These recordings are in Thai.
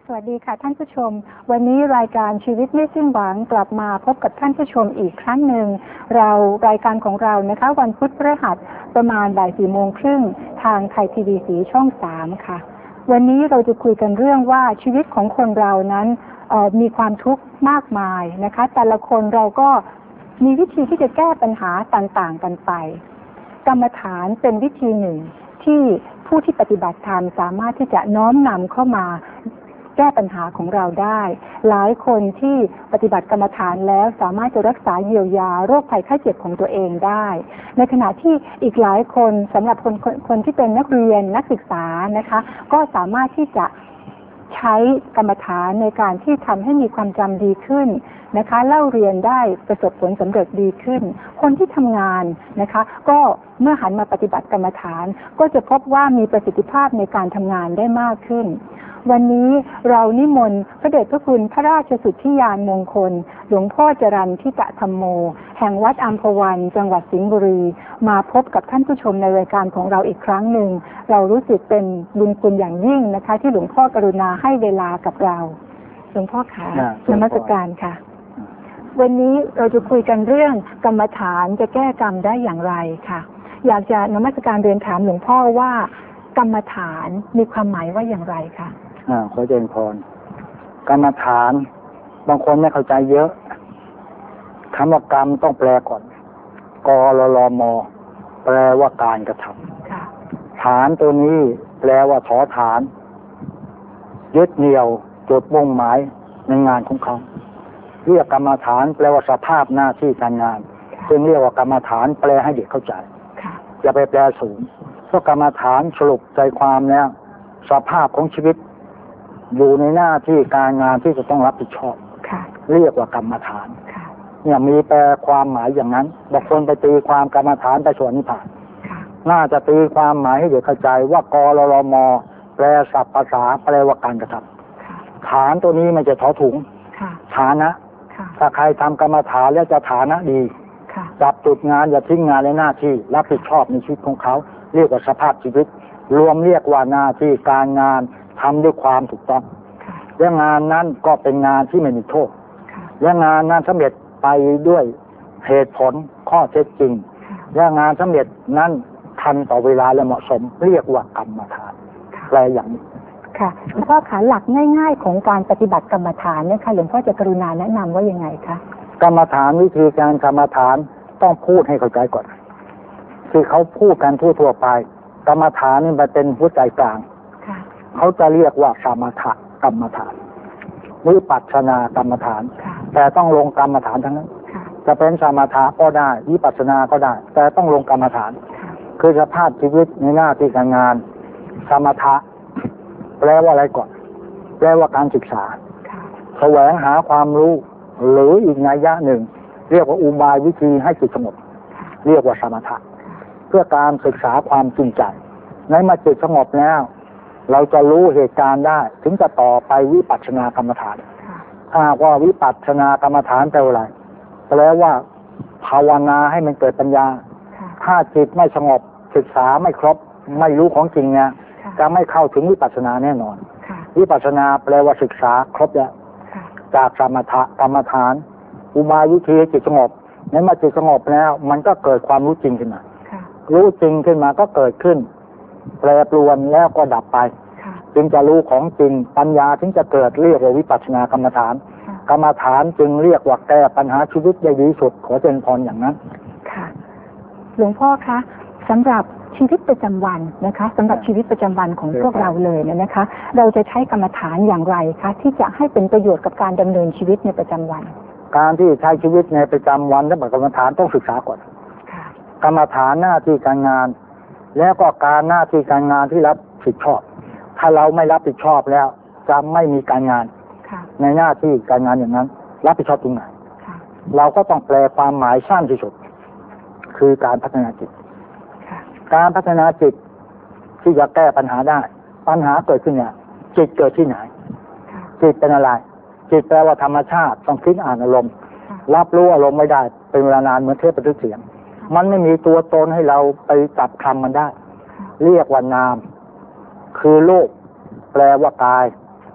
วัสดีค่ะท่านผู้ชมวันนี้รายการชีวิตไม่สิ้นหวังกลับมาพบกับท่านผู้ชมอีกครั้งหนึ่งรายการของเรานะคะวันพุธพฤหัสประมาณบ่าย4 โมงครึ่งทางไทยทีวีสีช่อง3ค่ะวันนี้เราจะคุยกันเรื่องว่าชีวิตของคนเรานั้นมีความทุกข์มากมายนะคะแต่ละคนเราก็มีวิธีที่จะแก้ปัญหาต่างๆกันไปกรรมฐานเป็นวิธีหนึ่งที่ผู้ที่ปฏิบัติธรรมสามารถที่จะน้อมนำเข้ามาแก้ปัญหาของเราได้หลายคนที่ปฏิบัติกรรมฐานแล้วสามารถจะรักษาเยียวยาโรคภัยไข้เจ็บของตัวเองได้ในขณะที่อีกหลายคนสำหรับคนที่เป็นนักเรียนนักศึกษานะคะก็สามารถที่จะใช้กรรมฐานในการที่ทำให้มีความจำดีขึ้นนะคะเล่าเรียนได้ประสบผลสำเร็จดีขึ้นคนที่ทำงานนะคะก็เมื่อหันมาปฏิบัติกรรมฐานก็จะพบว่ามีประสิทธิภาพในการทำงานได้มากขึ้นวันนี้เรานิมนต์พระเดชพระคุณพระราชสุทธิยานมงคลหลวงพ่อจรัญทิตธรรมโมแห่งวัดอัมพวันจังหวัดสิงห์บุรีมาพบกับท่านผู้ชมในรายการของเราอีกครั้งหนึ่งเรารู้สึกเป็นบุญคุณอย่างยิ่งนะคะที่หลวงพ่อกรุณาให้เวลากับเราหลวงพ่อค่ะนมัสการค่ะวันนี้เราจะคุยกันเรื่องกรรมฐานจะแก้กรรมได้อย่างไรค่ะอยากจะนมัสการเรียนถามหลวงพ่อว่ากรรมฐานมีความหมายว่าอย่างไรคะขอเจริญพรกรรมฐานบางคนไม่เข้าใจเยอะคำว่ากรรมต้องแปลก่อนกลลมแปลว่าการกระทำฐานตัวนี้แปลว่าถอฐานยึดเหนี่ยวจุดมุ่งหมายในงานของเขาเรียกกรรมฐานแปลว่าสภาพหน้าที่การงานซึ่งเรียกว่ากรรมฐานแปลให้เด็กเข้าใจอย่าไปแปลสูงเพราะกรรมฐานสรุปใจความแล้วสภาพของชีวิตอยู่ในหน้าที่การงานที่จะต้องรับผิดชอบเรียกว่ากรรมฐานเนี่ยมีแปลความหมายอย่างนั้นบางคนไปตีความกรรมฐานไปส่วนนิพพานน่าจะตีความหมายให้เด็กเข้าใจว่ากลลมแปลศัพท์ภาษาแปลว่าการกระทำฐานตัวนี้ไม่ใช่ถอถุงฐานะถ้าใครทำกรรมฐานแล้วจะฐานะดีจับจุดงานอย่าทิ้งงานในหน้าที่รับผิดชอบในชีวิตของเขาเรียกว่าสภาพชีวิตรวมเรียกว่าหน้าที่การงานทำด้วยความถูกต้องและงานนั้นก็เป็นงานที่ไม่มีโทษและงานนั้นสำเร็จไปด้วยเหตุผลข้อเท็จจริงและงานสำเร็จนั้นทันต่อเวลาและเหมาะสมเรียกว่ากรรมฐานแปลอย่างนี้ค่ะหลวงพ่อขาหลักง่ายๆของการปฏิบัติกรรมฐานเนี่ยค่ะหลวงพ่อจะกรุณาแนะนำว่ายังไงคะกรรมฐานวิธีการกรรมฐานต้องพูดให้เข้าใจก่อนคือเขาพูดกันทั่วไปกรรมฐานนี่มันเป็นหัวใจกลางเขาจะเรียกว่าสมถกรรมฐานวิปัสสนากรรมฐานแต่ต้องลงกรรมฐานทั้งนั้นจะเป็นสมถะก็ได้วิปัสสนาก็ได้แต่ต้องลงกรรมฐานคือสภาพชีวิตในหน้าที่การงานสมถะแปลว่าอะไรก่อนแปลว่าการศึกษาแสวงหาความรู้หรืออีกนัยยะหนึ่งเรียกว่าอุบายวิธีให้จิตสงบเรียกว่าสมถะเพื่อการศึกษาความจริงใจในเมื่อจิตสงบแล้วเราจะรู้เหตุการณ์ได้ถึงจะต่อไปวิปัสสนากรรมฐานถ้าว่าวิปัสสนากรรมฐานแปลว่าอะไรแปลว่าภาวนาให้มันเกิดปัญญาถ้าจิตไม่สงบศึกษาไม่ครบไม่รู้ของจริงเนี่ยจะไม่เข้าถึงวิปัสสนาแน่นอนวิปัสสนาแปลว่าศึกษาครบแล้วจากสมถะกรรมฐานอุบายวิธีจิตสงบในเมื่อจิตสงบแล้วมันก็เกิดความรู้จริงขึ้นมารู้จริงขึ้นมาก็เกิดขึ้นแปรปรวนแล้วก็ดับไปจึงจะรู้ของจริงปัญญาถึงจะเกิดเรียกว่าวิปัสสนากรรมฐานกรรมฐานจึงเรียกว่าแก้ปัญหาชีวิตได้ดีสุดขอเจริญพรอย่างนั้นค่ะหลวงพ่อคะสำหรับชีวิตประจำวันนะคะสำหรับชีวิตประจำวันของพวกเราเลยนะคะเราจะใช้กรรมฐานอย่างไรคะที่จะให้เป็นประโยชน์กับการดำเนินชีวิตในประจำวันการที่ใช้ชีวิตในประจำวันและกรรมฐานต้องศึกษาก่อนกรรมฐานหน้าที่การงานแล้วก็การหน้าที่การงานที่รับผิดชอบถ้าเราไม่รับผิดชอบแล้วจะไม่มีการงานในหน้าที่การงานอย่างนั้นรับผิดชอบตรงไหนเราก็ต้องแปลความหมายสั้นที่สุดคือการพัฒนาจิตการพัฒนาจิตที่จะแก้ปัญหาได้ปัญหาเกิดขึ้นเนี่ยจิตเกิดที่ไหนจิตเป็นอะไรจิตแปลว่าธรรมชาติต้องคิดอ่านอารมณ์รับรู้อารมณ์ไม่ได้เป็นเวลานานเหมือนเทปบันทึกเสียงมันไม่มีตัวตนให้เราไปจับคำมันได้เรียกว่านามคือโลกแปลว่ากาย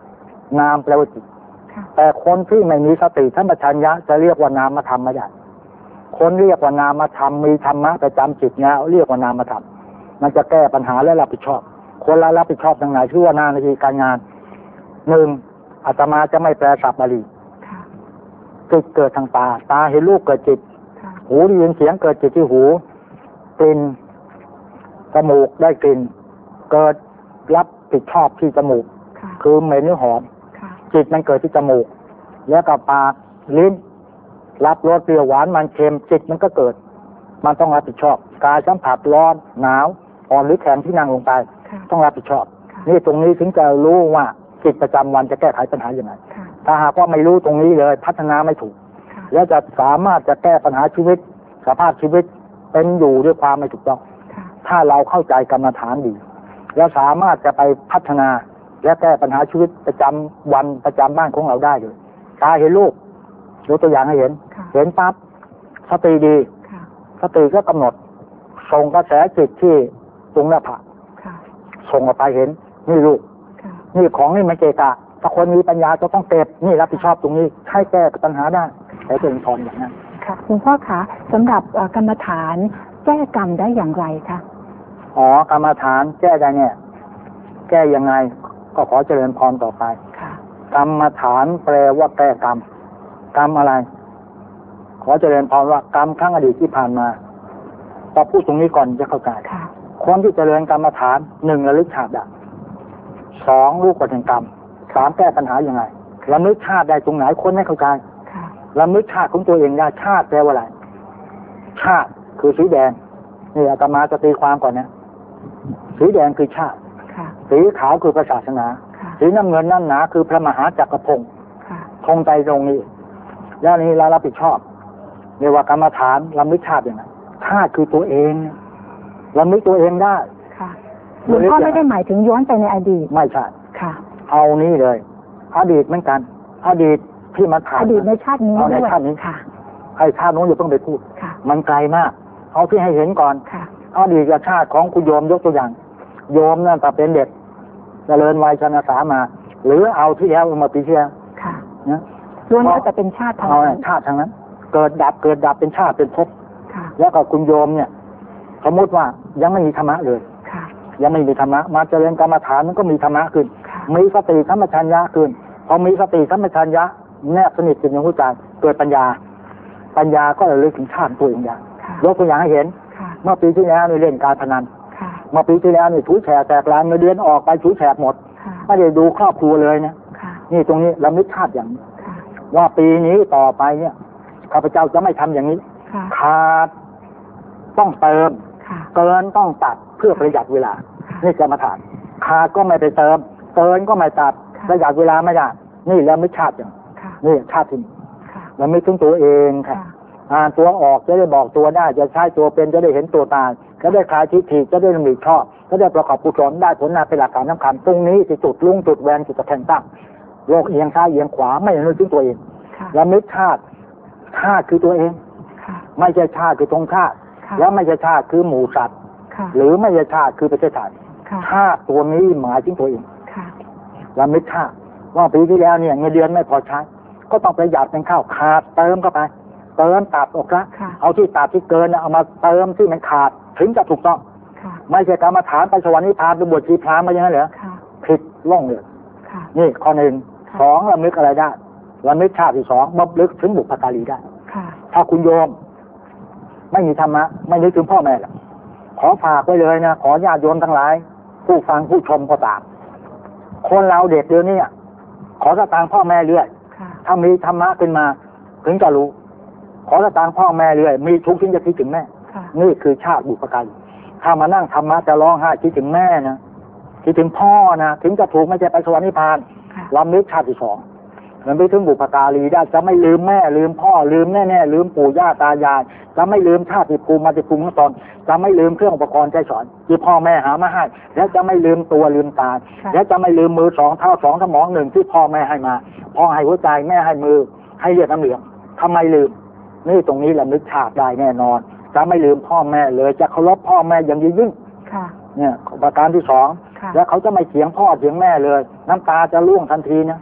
นามแปลว่าจิตแต่คนที่ไม่มีสติสัมปชัญญะจะเรียกว่านามธรรมไม่ได้คนเรียกว่านามธรรมมีธรรมะประจำจิตแล้วเรียกว่านามธรรมมันจะแก้ปัญหาและรับผิดชอบคนละรับผิดชอบทางไหนชื่อว่าหน้าที่การงานหนึ่งอาตมาจะไม่แปลศัพท์บาลีจิตเกิดทางตาตาเห็นรูปเกิดจิตหูได้ยินเสียงเกิดจิตที่หูกลิ่นจมูกได้กลิ่นเกิดรับผิดชอบที่จมูกคือเหม็นหรือหอมจิตมันเกิดที่จมูกแล้วกับปากลิ้นรับรสเปรี้ยวหวานมันเค็มจิตมันก็เกิดมันต้องรับผิดชอบกายสัมผัสร้อนหนาวอ่อนหรือแข็งที่นั่งลงไปต้องรับผิดชอบนี่ตรงนี้ถึงจะรู้ว่าจิตประจำวันจะแก้ไขปัญหาอย่างไรถ้าหากว่าไม่รู้ตรงนี้เลยพัฒนาไม่ถูกแล้วจะสามารถจะแก้ปัญหาชีวิตสภาพชีวิตเป็นอยู่ด้วยความไม่ถูกต้องถ้าเราเข้าใจกรรมฐานดีแล้วสามารถจะไปพัฒนาและแก้ปัญหาชีวิตประจำวันประจำบ้านของเราได้เลยตาเห็นรูปยกตัวอย่างให้เห็นปั๊บสติดีสติก็กำหนดส่งกระแสจิตที่ตรงหน้าผากส่งออกไปเห็นนี่รูปนี่ของนี่มันเกะกะถ้าคนมีปัญญาจะต้องเก็บนี่รับผิดชอบตรงนี้ให้แก้ปัญหาได้แต่เป็นพรอย่างนั้นค่ะคุณพ่อคะสำหรับกรรมฐานแก้กรรมได้อย่างไรคะกรรมฐานแก้ได้เนี่ยแก้ยังไงก็ขอเจริญพรต่อไปกรรมฐานแปลว่าแก้กรรมกรรมอะไรขอเจริญพรว่ากรรมครั้งอดีตที่ผ่านมาพอพูดตรงนี้ก่อนจะเข้าใจคนที่เจริญกรรมฐานหนึ่งระลึกชาติได้สองรู้กฎแห่งกรรมสามแก้ปัญหายังไงระลึกชาติได้ตรงไหนคนไม่เข้าใจระลึกชาติของตัวเองได้ชาติแปลว่าอะไรชาติคือสีแดงนี่อาตมาจะตีความก่อนนะสีแดงคือชาติสีขาวคือพระศาสนาสีน้ำเงินนั่นหนาคือพระมหาจักรพงศ์ธงใจตรงนี้แล้วนี้เรารับผิดชอบเรียกว่ากรรมฐานระลึกชาติอย่างไรชาติคือตัวเองระลึกตัวเองได้หลวงพ่อไม่ได้หมายถึงย้อนไปในอดีตไม่ใช่เอานี่เลยอดีตเหมือนกันอดีตที่มาถ่ายอดีตในชาตินี้ในชาตินี้ไอ้ชาติโน้นอย่าต้องไปพูดมันไกลมากเอาที่ให้เห็นก่อนอดีตกับชาติของคุณโยมยกตัวอย่างโยมนั่นแต่เป็นเด็กเจริญวัยชนะสามาหรือเอาที่แล้วมาปีที่แล้วนะล้วนแล้วแต่เป็นชาติทางนั้นชาติทางนั้นเกิดดับเป็นชาติเป็นภพแล้วก็คุณโยมเนี่ยสมมติว่ายังไม่มีธรรมะเลยยังไม่มีธรรมะมาเจริญกรรมฐานมันก็มีธรรมะขึ้นมีสติสัมปชัญญะขึ้นพอมีสติสัมปชัญญะแนบสนิทจิตในหัวใจเกิดปัญญาก็ระลึกถึงชาติตัวเองอย่างยกตัวอย่างให้เห็นเมื่อปีที่แล้วนี่เล่นการพนันเมื่อปีที่แล้วนี่ถูแฉกแตกลานเงินเดือนออกไปถูแฉกหมดไม่ได้ดูครอบครัวเลยนะนี่ตรงนี้ระลึกชาติอย่างว่าปีนี้ต่อไปเนี่ยข้าพเจ้าจะไม่ทำอย่างนี้ขาดต้องเติมเกินต้องตัดเพื่อประหยัดเวลานี่กรรมฐานขาดก็ไม่ไปเติมเกินก็ไม่ตัดประหยัดเวลาไม่ได้นี่แล้วไม่ชาติอย่างนี่ชาติที่มันไม่ถึงตัวเองค่ะตัวออกจะได้บอกตัวได้จะใช้ตัวเป็นจะได้เห็นตัวตายจะได้คลายทิฏฐิจะได้ดำริชอบจะได้ประกอบกุศลได้ผลนาเป็นหลักการสำคัญตรงนี้ที่จุดลุ่งจุดแหวนจุดตะแคงตั้งโลกเอียงซ้ายเอียงขวาไม่นึกถึงตัวเองแล้วนึกชาติคือตัวเองไม่ใช่ชาติคือธงชาติแล้วไม่ใช่ชาติคือหมู่สัตว์หรือไม่ใช่ชาติคือประเทศไทยชาติตัวนี้หมายถึงตัวเองแล้วนึกชาติว่าปีที่แล้วเนี่ยเงินเดือนไม่พอใช้ก็ต้องประหยัดเป็นข้าวขาดเติมเข้าไปเติมตัดออกละเอาที่ตัดที่เกินเอามาเติมที่มันขาดถึงจะถูกต้องไม่ใช่กรรมฐานไปสวรรค์นิพพานไปบวชชีพรามมาอย่างนั้นเหรอผิดล่องเลยนี่ข้อหนึ่งสองระลึกอะไรได้ระลึกชาติที่สองระลึกถึงบุพการีได้ถ้าคุณโยมไม่มีธรรมะไม่นึกถึงพ่อแม่หรอกขอฝากไว้เลยนะขอญาติโยมทั้งหลายผู้ฟังผู้ชมก็ตามคนเราเด็กเดี๋ยวนี้ขอสตางค์พ่อแม่เรื่อยถ้ามีธรรมะขึ้นมาถึงจะรู้ขอสตางค์พ่อแม่เรื่อยมีทุกข์ถึงจะคิดถึงแม่นี่คือชาติบุพการีถ้ามานั่งธรรมะจะร้องไห้คิดถึงแม่นะคิดถึงพ่อนะถึงจะถูกไม่ใช่ไปสวรรค์นิพพานลำลึกชาติที่สองมันไปถึงบุพการีได้จะไม่ลืมแม่ลืมพ่อลืมแน่ลืมปู่ย่าตายายจะไม่ลืมชาติภูมิมาติภูมิของตนจะไม่ลืมเครื่องอุปกรณ์ใช้สอนที่พ่อแม่หามาให้แล้วจะไม่ลืมตัวลืมตาแล้วจะไม่ลืมมือสองเท้าสองสมองหนึ่งที่พ่อแม่ให้มาพ่อให้หัวใจแม่ให้มือให้เลือดน้ำเหลืองทำไมลืมนี่ตรงนี้ระลึกชาติได้แน่นอนจะไม่ลืมพ่อแม่เลยจะเคารพพ่อแม่อย่างยิ่งเนี่ยประการที่สองแล้วเขาจะไม่เถียงพ่อเถียงแม่เลยน้ำตาจะร่วงทันทีนะ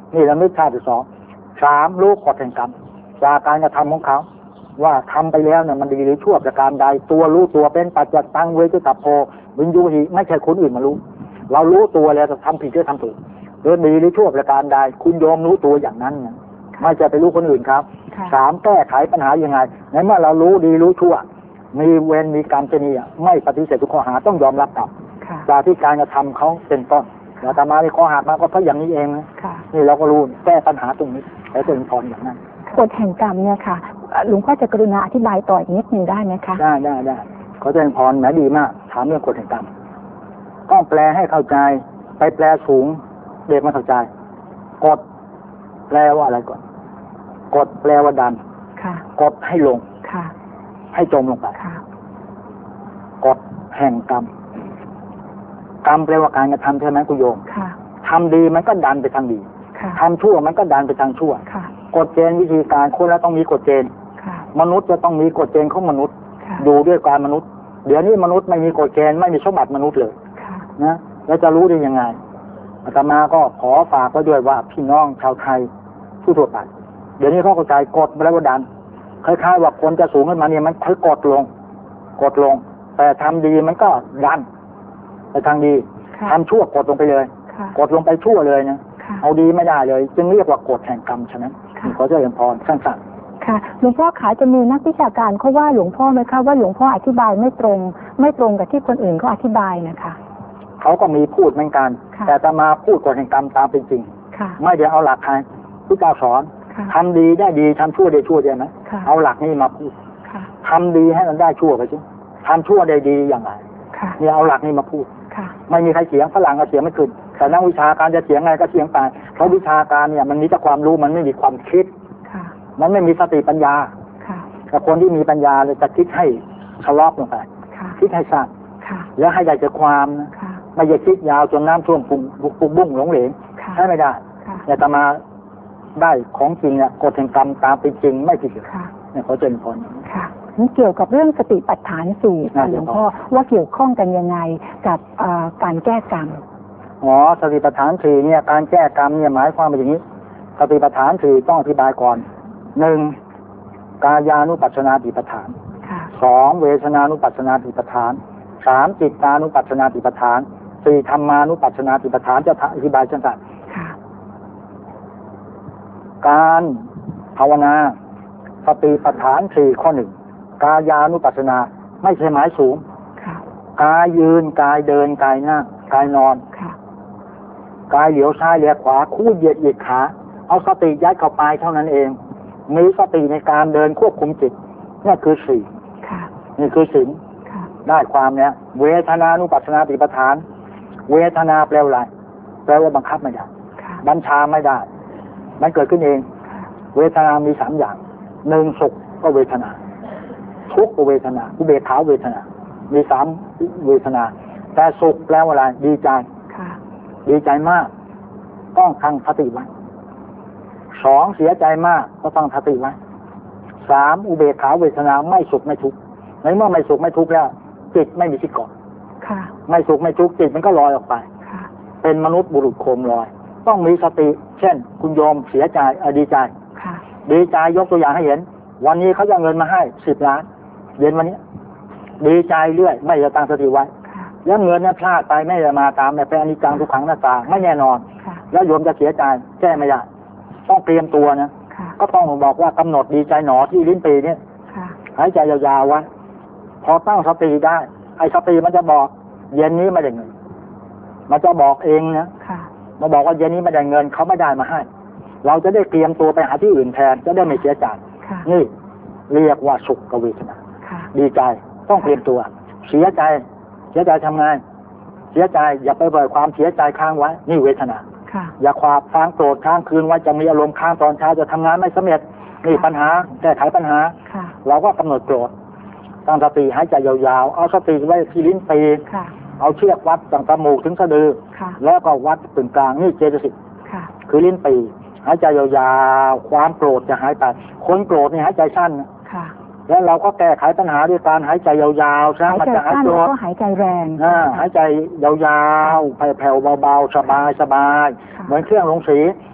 นี่ระลึกชาติที่สองสามรู้กฎแห่งกรรมจากการกระทำของเขาว่าทำไปแล้วเนี่ยมันดีหรือชั่วประการใดตัวรู้ตัวเป็นปัจจตังเวทิตัพโพวิญญูหิไม่ใช่คนอื่นมารู้เรารู้ตัวแล้วจะทำผิดหรือทำถูกหรือดีหรือชั่วประการใดคุณโยมรู้ตัวอย่างนั้นนะไม่ใช่ไปรู้คนอื่นครับสามแก้ไขปัญหายังไงในเมื่อเรารู้ดีรู้ชั่วมีเวรมีกรรมเช่นนี้ไม่ปฏิเสธทุกข้อหาต้องยอมรับกรรมจากที่การกระทำเขาเป็นต้นแล้วแต่มาในข้อหามาก็เพราะอย่างนี้เองนะนี่เราก็รู้แก้ปัญหาตรงนี้แล้วจะเป็นพรอย่างนั้นกฎแห่งกรรมเนี่ยค่ะหลวงพ่อจะกรุณาอธิบายต่ออีกนิดนึงได้ไหมคะได้ขอเจริญพรแหมดีมากถามเรื่องกฎแห่งกรรมต้องแปลให้เข้าใจไปแปลสูงเด็กไม่เข้าใจกฎแปลว่าอะไรก่อนกฎแปลว่าดันกฎให้ลงให้จมลงไปกฎแห่งกรรมกรรมแปลว่าการกระทำใช่ไหมคุณโยมทำดีมันก็ดันไปทางดีทำชั่วมันก็ดันไปทางชั่วกฎเกณฑ์วิธีการคนแล้วต้องมีกฎเกณฑ์มนุษย์จะต้องมีกฎเกณฑ์ของมนุษย์อยู่ด้วยการมนุษย์เดี๋ยวนี้มนุษย์ไม่มีกฎเกณฑ์ไม่มีสมบัติมนุษย์เลยนะแล้วจะรู้ได้ยังไงอาตมาก็ขอฝากไว้ด้วยว่าพี่น้องชาวไทยผู้ทั่วไปเดี๋ยวนี้เขาเข้าใจกฎแล้วก็ดันคล้ายๆว่าคนจะสูงขึ้นมาเนี่ยมันค่อยกดลงแต่ทำดีมันก็ดันไปทางดีทำชั่วกดลงไปเลยกดลงไปชั่วเลยนะเอาดีไม่ได้เลยจึงเรียกว่ากฎแห่งกรรมฉะนั้นขอเจริญพรสั้นๆค่ะหลวงพ่อขาจะมีนักวิชาการเขาว่าหลวงพ่อไหมคะว่าหลวงพ่ออธิบายไม่ตรงกับที่คนอื่นเขาอธิบายนะคะเขาก็มีพูดเหมือนกันแต่จะมาพูดกฎแห่งกรรมตามเป็นจริงไม่ได้เอาหลักใครผู้เจ้าสอนทำดีได้ดีทำชั่วได้ชั่วใช่ไหมเอาหลักนี้มาพูดทำดีให้มันได้ชั่วไปสิทำชั่วได้ดีอย่างไรเนี่ยเอาหลักนี้มาพูดไม่มีใครเถียงฝรั่งก็เถียงไม่ขึ้นแต่นักวิชาการจะเถียงไงก็เถียงไปเพราะวิชาการเนี่ยมันมีแต่ความรู้มันไม่มีความคิดมันไม่มีสติปัญญาแต่คนที่มีปัญญาเลยจะคิดให้ชะลอกลงไปคิดให้สั้นแล้วให้ได้ใจความไม่จะคิดยาวจนน้ำท่วมปุบบุ้งหลงเหลงใช่ไม่ได้แต่จะมาได้ของจริงเนี่ยกฎแห่งกรรมตามเป็นจริงไม่ผิดเนี่ยเขาเจริญพรนี่เกี่ยวกับเรื่องสติปัฏฐานสี่หลวงพ่อว่าเกี่ยวข้องกันยังไงกับการแก้กรรมสติปัฏฐานสี่เนี่ยการแก้กรรมเนี่ยหมายความว่าอย่างนี้สติปัฏฐานสี่ต้องอธิบายก่อนหนึ่งกายานุปัสสนาติปัฏฐานสองเวทนานุปัสสนาติปัฏฐานสามจิตตานุปัสสนาติปัฏฐานสี่ธรรมานุปัสสนาติปัฏฐานจะอธิบายสั้นๆการภาวนาสติปัฏฐานสี่ข้อหนึ่งกายานุปัสสนาไม่ใช่หมายสูงกายยืนกายเดินกายนั่งกายนอนกายเหลียวซ้ายเหลียวขวาคู่เหยียดขาเอาสติยัดเข้าไปเท่านั้นเองมีสติในการเดินควบคุมจิตนี่คือสี่นี่คือศีลได้ความเนี้ยเวทนานุปัสสนาติปัฏฐานเวทนาแปลว่าอะไรแปลว่าบังคับไม่ได้บัญชาไม่ได้มันเกิดขึ้นเองเวทนามีสามอย่างหนึ่งสุขก็เวทนาทุกข์ก็เวทนาอุเบกขาเวทนามีสามเวทนาแต่สุขแปลว่าอะไรดีใจดีใจมากต้องตั้งสติไว้สองเสียใจมากก็ต้องสติไว้สามอุเบกขาเวทนาไม่สุขไม่ทุกข์ในเมื่อไม่สุขไม่ทุกข์แล้วจิตไม่มีที่เกาะไม่สุขไม่ทุกข์จิตมันก็ลอยออกไปเป็นมนุษย์บุรุษโคมลอยต้องมีสติเช่นคุณโยมเสียใจดีใจดีใจยกตัวอย่างให้เห็นวันนี้เขาจะเงินมาให้10 ล้านเย็นวันนี้ดีใจเรื่อยไม่จะตั้งสติไว้แล้วเงินเนี่ยพลาดไปไม่จะมาตามแต่เป็นอนิจจังทุกขังหน้าตาไม่แน่นอนแล้วโยมจะเสียใจแก้ไม่ได้ต้องเตรียมตัวนะก็ต้องบอกว่ากำหนดดีใจหนอที่ลิ้นปีเนี่ยหายใจยาวๆไว้พอตั้งสติได้ไอ้สติมันจะบอกเย็นนี้ไม่ได้เงินมันจะบอกเองนะมาบอกว่าเย็นนี้ไม่ได้เงินเขาไม่ได้มาให้เราจะได้เตรียมตัวไปหาที่อื่นแทนจะได้ไม่เสียใจนี่เรียกว่าสุขเวทนาดีใจต้องเตรียมตัวเสียใจทำไงเสียใจอย่าไปปล่อยความเสียใจค้างไว้นี่เวทนาอย่าค้างโกรธค้างคืนไว้จะมีอารมณ์ค้างตอนเช้าจะทำงานไม่สำเร็จนี่ปัญหาแก้ไขปัญหาเราก็กำหนดโกรธตั้งสติหายใจยาวๆเอาสติไว้ที่ลิ้นปีเอาเชือกวัดตั้งจมูกถึงสะดือแล้วก็วัดถึงกลางนี่เจตสิกคือลิ้นปีหายใจยาวๆความโกรธจะหายไปคนโกรธนี่หายใจสั้นแล้วเราก็แก้ไขปัญหาด้วยการหายใจยาวๆซะมันจะหายโกรธหายใจแรงหายใจยาวๆแผ่วๆเบาๆสบายๆเหมือนเครื่องลงสี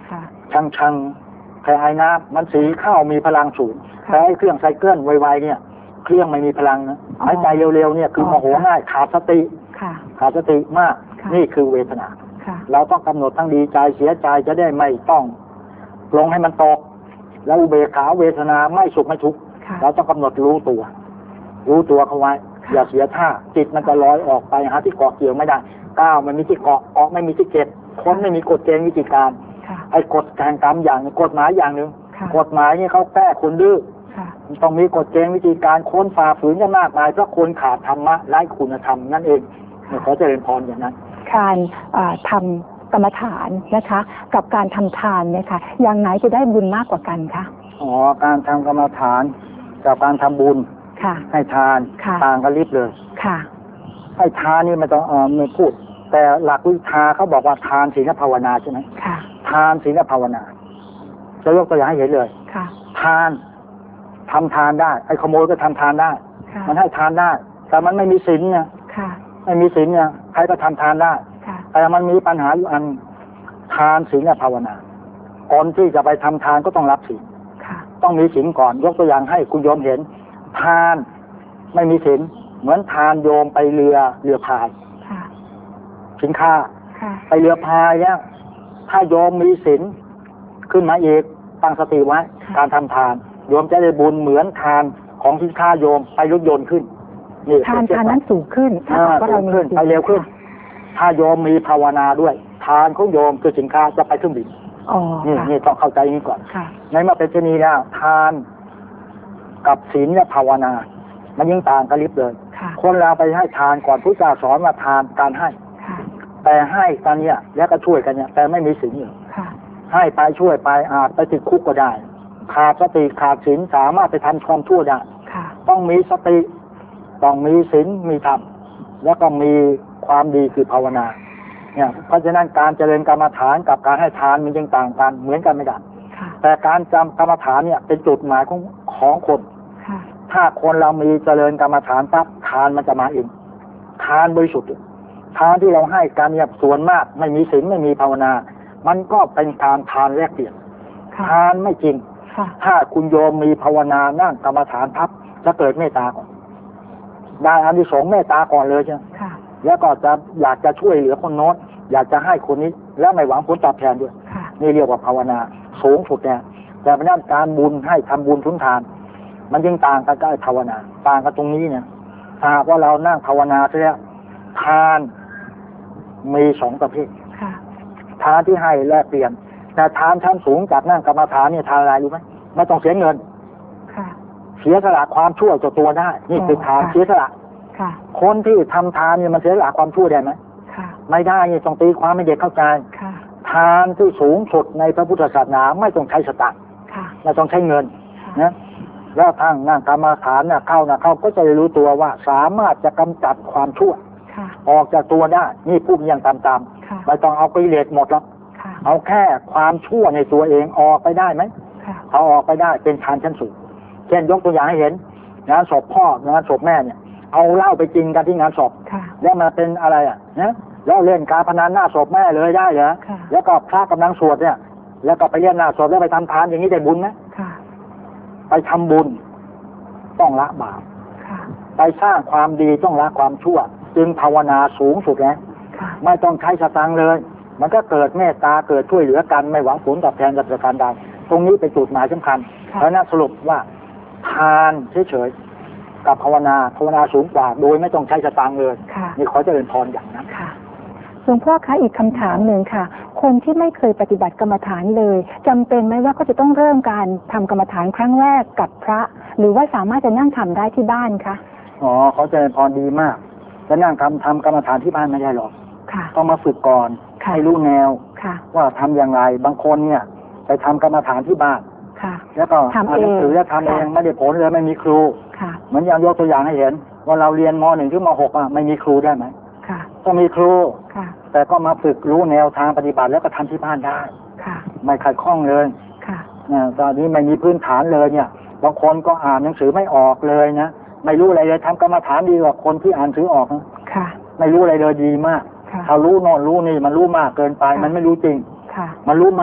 ชังแค่ไอ้น้ำมันสีเข้ามีพลังสูงแต่ไอ้เครื่องไซเคิลไวๆเนี่ยเครื่องไม่มีพลังนะหายใจเร็วๆเนี่ยคือโมโหง่ายขาดสติขาดสติมากนี่คือเวทนาเราต้องกำหนดทั้งดีใจเสียใจจะได้ไม่ต้องลงให้มันตกแล้วอุเบกขาเวทนาไม่สุขไม่ทุกข์เราต้องกำหนดรู้ตัวเขาไว้อย่าเสียท่าจิตมันจะลอยออกไปหาที่เกาะเกี่ยวไม่ได้ก้าวมันมีที่เกาะออกไม่มีที่เก็บคนไม่มีกฎเกณฑ์วิธีการไอ้กฎแห่งกรรมอย่างกฎหมายอย่างหนึ่งกฎหมายนี่เขาแก้คนดื้อต้องมีกฎเกณฑ์วิธีการค้นฝ่าฝืนกันมากมายเพราะคนขาดธรรมะไร้คุณธรรมนั่นเองขอเจริญพรอย่างนั้นการทำกรรมฐานนะคะกับการทำทานเนี่ยค่ะอย่างไหนจะได้บุญมากกว่ากันคะอ๋อการทำกรรมฐานกับการทำบุญให้ทานต่างกันลิบเลยให้ทานนี่ไม่ต้องไม่พูดแต่หลักวิชาเขาบอกว่าทานศีลภาวนาใช่ไหมทานศีลภาวนาจะยกตัวอย่างให้เห็นเลยทานทำทานได้ไอ้ขโมยก็ทำทานได้มันให้ทานได้แต่มันไม่มีศีลไงไม่มีศีลไงใครก็ทำทานได้แต่มันมีปัญหาอยู่อันทานศีลภาวนาก่อนที่จะไปทำทานก็ต้องรับศีลต้องมีศีลก่อนยกตัวอย่างให้คุณโยมเห็นทานไม่มีศีลเหมือนทานโยมไปเรือพายสินค้าไปเรือพายเนี่ยถ้าโยมมีศีลขึ้นมาอีกตั้งสติไว้การทำทานโยมจะได้บุญเหมือนทานของสินค้าโยมไปรถยนต์ขึ้นนี่ทานนั้นสูงขึ้นสูงขึ้นไปเร็วขึ้นถ้าโยมมีภาวนาด้วยทานของโยมคือสินค้าจะไปเครื่องบินนี่ต้องเข้าใจนี้ก่อนในเมื่อเป็นเช่นนี้แล้วทานกับศีลและภาวนามันยิ่งต่างกันลิบเลยคนเราไปให้ทานก่อนพุทธเจ้าสอนว่าทานการให้แต่ให้กันเนี่ยแล้วก็ช่วยกันเนี่ยแต่ไม่มีศีลอยู่ให้ไปช่วยไปอาจไปติดคุกก็ได้ขาดสติขาดศีลสามารถไปทำความชั่วได้ต้องมีสติต้องมีศีลมีธรรมแล้วก็มีความดีคือภาวนาเนี่ยเพราะฉะนั้นการเจริญกรรมฐานกับการให้ทานมันยังต่างกันเหมือนกันไม่ได้แต่การจำกรรมฐานเนี่ยเป็นจุดหมายของคนถ้าคนเรามีเจริญกรรมฐานปั๊บทานมันจะมาเองทานบริสุทธิ์ทานที่เราให้กันเนี่ยส่วนมากไม่มีศีลไม่มีภาวนามันก็เป็นการทานแลกเปลี่ยนทานไม่จริงถ้าคุณโยมมีภาวนานั่งกรรมฐานพับจะเกิดเมตตาก่อนได้อานิสงส์เมตตาก่อนเลยใช่ไหมแล้วก็จะอยากจะช่วยเหลือคนโน้นอยากจะให้คนนี้แล้วไม่หวังผลตอบแทนด้วยนี่เรียกว่าภาวนาสูงสุดเนี่ยแต่เป็นด้านการบุญให้ทำบุญทุนทานมันยิ่งต่างกันกับภาวนาต่างกันตรงนี้เนี่ยถ้าว่าเรานั่งภาวนาใช่ไหมทานมีสองประเภททานที่ให้แลกเปลี่ยนแต่ทานชั้นสูงจากนั่งกรรมฐานเนี่ยทานอะไรรู้ไหมไม่ต้องเสียเงินเสียสละความชั่วต่อตัวได้นี่คือทานเสียสละคนที่ทำทานเนี่ยมันเสียสละความชั่วได้ไหมไม่ได้เนี่ยต้องตีความให้เด็กเข้าใจทานที่สูงสุดในพระพุทธศาสนาไม่ต้องใช้สตางค์ไม่ต้องใช้เงินนะแล้วทางนั่งกรรมฐานเนี่ยเข้าก็จะรู้ตัวว่าสามารถจะกำจัดความชั่วออกจากตัวได้นี่พูดอย่างตามๆไม่ต้องเอากิเลสหมดหรอกเอาแค่ความชั่วในตัวเองออกไปได้ไหมเอาออกไปได้เป็นทานชั้นสูงเช่นยกตัวอย่างให้เห็นงานศพพ่องานศพแม่เนี่ยเอาเหล้าไปกินกันที่งานศพแล้วมาเป็นอะไรนะแล้วเล่นการพนันหน้าศพแม่เลยได้เหรอแล้วก็พระกำลังสวดเนี่ยแล้วก็ไปเล่นหน้าศพแล้วไปทำทานอย่างนี้ได้บุญไหมไปทำบุญต้องละบาปไปสร้างความดีต้องละความชั่วจึงภาวนาสูงสุดแล้วไม่ต้องใช้สตางค์เลยมันก็เกิดเมตตาเกิดช่วยเหลือกันไม่หวังผลตอบแทนกับประการใดตรงนี้เป็นจุดหมายสำคัญเพราะนั้นสรุปว่าทานเฉยๆกับภาวนาสูงกว่าโดยไม่ต้องใช้สตางค์เลยนี่ขอเจริญพรอย่างนั้นหลวงพ่อคะอีกคำถามหนึ่งค่ะคนที่ไม่เคยปฏิบัติกรรมฐานเลยจำเป็นไหมว่าเขาจะต้องเริ่มการทำกรรมฐานครั้งแรกกับพระหรือว่าสามารถจะนั่งทำได้ที่บ้านคะอ๋อขอเจริญพรดีมากจะนั่งทำกรรมฐานที่บ้านไม่ได้หรอกต้องมาฝึกก่อนให้รู้แนวว่าทำอย่างไรบางคนเนี่ยไปทำกรรมฐานที่บ้านแล้วก็อ่านหนังสือแล้วทำเองไม่ได้ผลเลยไม่มีครูเหมือนอย่างยกตัวอย่างให้เห็นว่าเราเรียนม.1 ถึงม.6ไม่มีครูได้ไหมต้องมีครูแต่ก็มาฝึกรู้แนวทางปฏิบัติแล้วก็ทำที่บ้านได้ไม่ขัดข้องเลยตอนนี้ไม่มีพื้นฐานเลยเนี่ยบางคนก็อ่านหนังสือไม่ออกเลยนะไม่รู้อะไรเลยทำกรรมฐานดีกว่าคนที่อ่านหนังสือออกนะไม่รู้อะไรเลยดีมากถ้ารู้โน่นรู้นี่มันรู้มากเกินไปมันไม่รู้จริงมันรู้มาก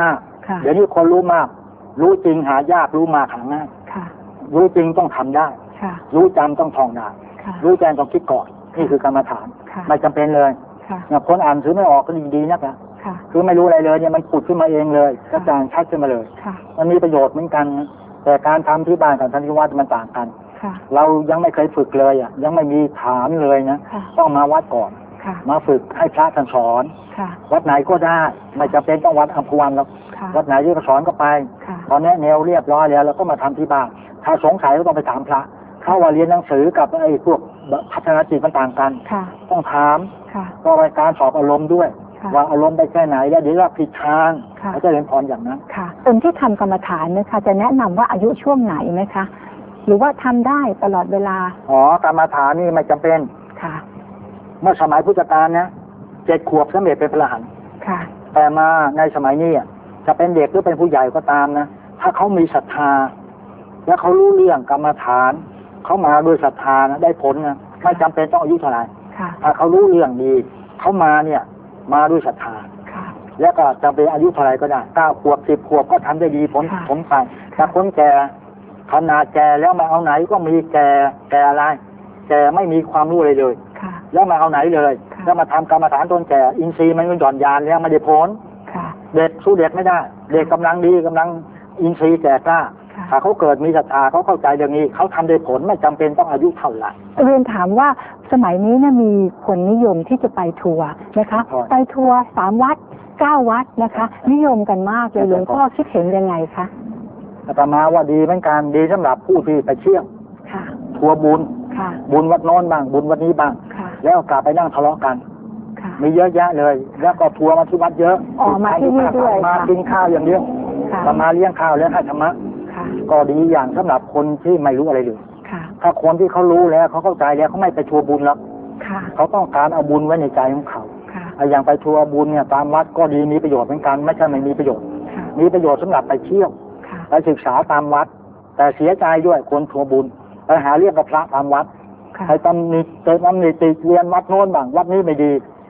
ค่ะเดี๋ยวนี้คนรู้มากรู้จริงหายากรู้มากหาง่ายค่ะรู้จริงต้องทำได้ค่ะรู้จำต้องท่องได้ค่ะรู้แจ้งต้องคิดก่อนนี่คือกรรมฐานไม่จำเป็นเลยค่ะคนอ่านถือไม่ออกก็ดีๆนักนะคือไม่รู้อะไรเลยเนี่ยมันผุดขึ้นมาเองเลยกระจ่างชัดขึ้นมาเลยมันมีประโยชน์เหมือนกันแต่การทำที่บ้านกับทำที่วัดมันต่างกันเรายังไม่เคยฝึกเลยอ่ะยังไม่มีฐานเลยนะต้องมาวัดก่อนมาฝึกให้พระท่านสอนวัดไหนก็ได้ไม่จำเป็นต้องวัดอัมพวันหรอกวัดไหนที่เขาสอนก็ไปตอนนี้แนวเรียบร้อยแล้วเราก็มาทำที่บ้านถ้าสงสัยก็ต้องไปถามพระเขาว่าเรียนหนังสือกับไอ้พวกพัฒนาจิตมันต่างกันต้องถามก็เป็นการสอบอารมณ์ด้วยว่าอารมณ์ไปแค่ไหนแล้วเดี๋ยวเราผิดทางเขาจะเรียนพรอย่างนั้นคนที่ทำกรรมฐานนะคะจะแนะนำว่าอายุช่วงไหนไหมคะหรือว่าทำได้ตลอดเวลากรรมฐานนี่ไม่จำเป็นเมื่อสมัยพุทธกาลนะ7 ขวบสำเร็จเป็นพระอรหันต์แต่มาในสมัยนี้จะเป็นเด็กหรือเป็นผู้ใหญ่ก็ตามนะถ้าเขามีศรัทธาและเขารู้เรื่องกรรมฐานเขามาด้วยศรัทธานะได้ผลนะไม่จำเป็นต้องอายุเท่าไหร่ถ้าเขารู้เรื่องดีเขามาเนี่ยมาด้วยศรัทธาแล้วก็จะเป็นอายุเท่าไหร่ก็ได้9 ขวบ10 ขวบก็ทำได้ดีผลไปถ้าคนแก่ขนาดแก่แล้วมาเอาไหนก็มีแก่อะไรแก่ไม่มีความรู้เลยเลยแล้วมาเอาไหนเลยแล้วมาทำกรรมฐานตนแก่อินทรีย์มันหย่อนยานแล้วไม่ได้ผลเด็กสู้เด็กไม่ได้เด็กกำลังดีกำลังอินทรีย์แก่กล้าถ้าเขาเกิดมีศรัทธาเขาเข้าใจเรื่องนี้เขาทำได้ผลไม่จำเป็นต้องอายุเท่าไหร่เรียนถามว่าสมัยนี้เนี่ยมีคนนิยมที่จะไปทัวร์นะคะไปทัวร์3 วัด 9 วัดนะคะนิยมกันมากเลยหลวงพ่อคิดเห็นยังไงคะอาตมาว่าดีเหมือนกันดีสำหรับผู้ที่ไปเที่ยวทัวร์บุญวัดโน้นบ้างบุญวัดนี้บ้างแล้วกลับไปนั่งทะเลาะกันมีเยอะแยะเลยแล้วก็ทัวร์มาที่วัดเยอะมาที่นี่ด้วยมากินข้าวอย่างเดียวมาเลี้ยงข้าวแล้วให้ธรรมะก็ดีอย่างสำหรับคนที่ไม่รู้อะไรเลยถ้าคนที่เขารู้แล้วเขาเข้าใจแล้วเขาไม่ไปทัวร์บุญแล้วเขาต้องการเอาบุญไว้ในใจของเขาอย่างไปทัวร์บุญเนี่ยตามวัดก็ดีมีประโยชน์เหมือนกันไม่ใช่ไม่มีประโยชน์มีประโยชน์สำหรับไปเที่ยวไปศึกษาตามวัดแต่เสียใจด้วยคนทัวร์บุญไปหาเรื่องกับพระตามวัดไปตำหนิติเรียนวัดโน้นบ้างวัดนี้ไม่ดี